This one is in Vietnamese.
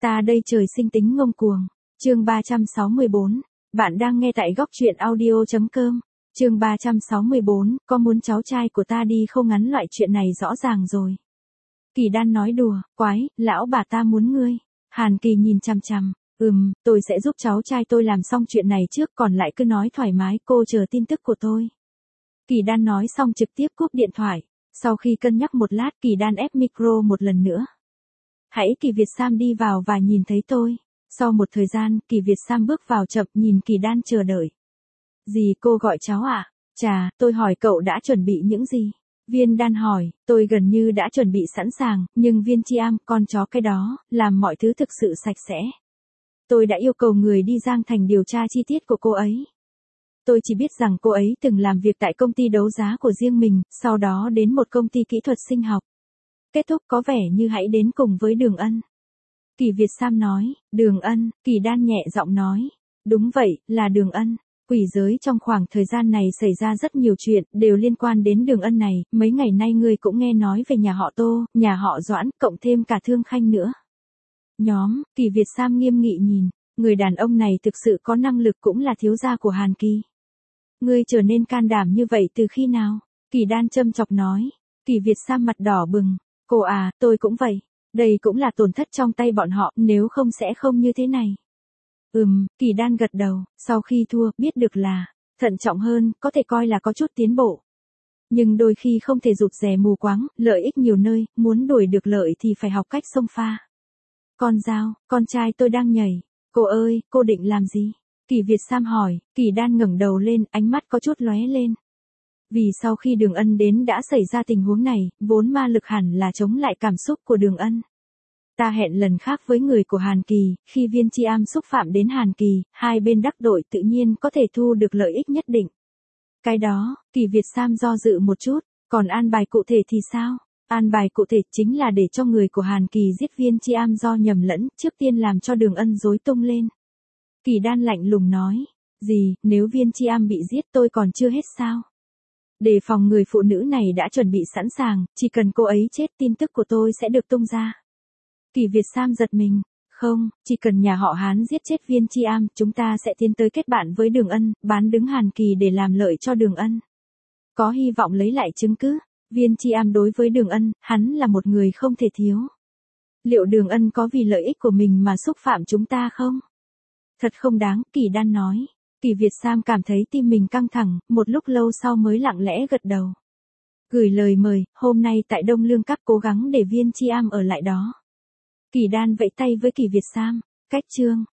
Ta đây trời sinh tính ngông cuồng. Chương 364. Bạn đang nghe tại góc truyện audio.com. Chương 364. Có muốn cháu trai của ta đi không, ngắn loại chuyện này rõ ràng rồi. Kỳ Đan nói đùa, quái, lão bà ta muốn ngươi. Hàn Kỳ nhìn chằm chằm. Tôi sẽ giúp cháu trai tôi làm xong chuyện này trước, còn lại cứ nói thoải mái, cô chờ tin tức của tôi. Kỳ Đan nói xong trực tiếp cúp điện thoại. Sau khi cân nhắc một lát, Kỳ Đan ép micro một lần nữa. Hãy Kỳ Việt Sam đi vào và nhìn thấy tôi. Sau một thời gian, Kỳ Việt Sam bước vào chậm nhìn Kỳ Đan chờ đợi. Gì, cô gọi cháu à? Chà, tôi hỏi cậu đã chuẩn bị những gì? Viên Đan hỏi, tôi gần như đã chuẩn bị sẵn sàng, nhưng Viên Chi Am, con chó cái đó, làm mọi thứ thực sự sạch sẽ. Tôi đã yêu cầu người đi Giang Thành điều tra chi tiết của cô ấy. Tôi chỉ biết rằng cô ấy từng làm việc tại công ty đấu giá của riêng mình, sau đó đến một công ty kỹ thuật sinh học. Kết thúc có vẻ như hãy đến cùng với Đường Ân. Kỳ Việt Sam nói, Đường Ân, Kỳ Đan nhẹ giọng nói. Đúng vậy, là Đường Ân. Quỷ giới trong khoảng thời gian này xảy ra rất nhiều chuyện, đều liên quan đến Đường Ân này, mấy ngày nay ngươi cũng nghe nói về nhà họ Tô, nhà họ Doãn, cộng thêm cả Thương Khanh nữa. Kỳ Việt Sam nghiêm nghị nhìn, người đàn ông này thực sự có năng lực, cũng là thiếu gia của Hàn Kỳ. Ngươi trở nên can đảm như vậy từ khi nào? Kỳ Đan châm chọc nói. Kỳ Việt Sam mặt đỏ bừng. Cô à, tôi cũng vậy. Đây cũng là tổn thất trong tay bọn họ, nếu không sẽ không như thế này. Kỳ Đan gật đầu, sau khi thua, biết được là, thận trọng hơn, có thể coi là có chút tiến bộ. Nhưng đôi khi không thể rụt rè mù quáng, lợi ích nhiều nơi, muốn đuổi được lợi thì phải học cách xông pha. Con dao, con trai tôi đang nhảy. Cô ơi, cô định làm gì? Kỳ Việt Sam hỏi. Kỳ Đan ngẩng đầu lên, ánh mắt có chút lóe lên. Vì sau khi Đường Ân đến đã xảy ra tình huống này, vốn ma lực hẳn là chống lại cảm xúc của Đường Ân. Ta hẹn lần khác với người của Hàn Kỳ, khi Viên Chi Am xúc phạm đến Hàn Kỳ, hai bên đắc tội tự nhiên có thể thu được lợi ích nhất định. Cái đó, Kỳ Việt Sam do dự một chút, còn an bài cụ thể thì sao? An bài cụ thể chính là để cho người của Hàn Kỳ giết Viên Chi Am do nhầm lẫn, trước tiên làm cho Đường Ân rối tung lên. Kỳ Đan lạnh lùng nói, gì, nếu Viên Chi Am bị giết tôi còn chưa hết sao? Đề phòng người phụ nữ này đã chuẩn bị sẵn sàng, chỉ cần cô ấy chết tin tức của tôi sẽ được tung ra. Kỳ Việt Sam giật mình, không, chỉ cần nhà họ Hán giết chết Viên Chi Am, chúng ta sẽ tiến tới kết bạn với Đường Ân, bán đứng Hàn Kỳ để làm lợi cho Đường Ân. Có hy vọng lấy lại chứng cứ, Viên Chi Am đối với Đường Ân, hắn là một người không thể thiếu. Liệu Đường Ân có vì lợi ích của mình mà xúc phạm chúng ta không? Thật không đáng, Kỳ Đan nói. Kỳ Việt Sam cảm thấy tim mình căng thẳng, một lúc lâu sau mới lặng lẽ gật đầu. Gửi lời mời, hôm nay tại Đông Lương các cố gắng để Viên Chi Am ở lại đó. Kỳ Đan vẫy tay với Kỳ Việt Sam, cách chương.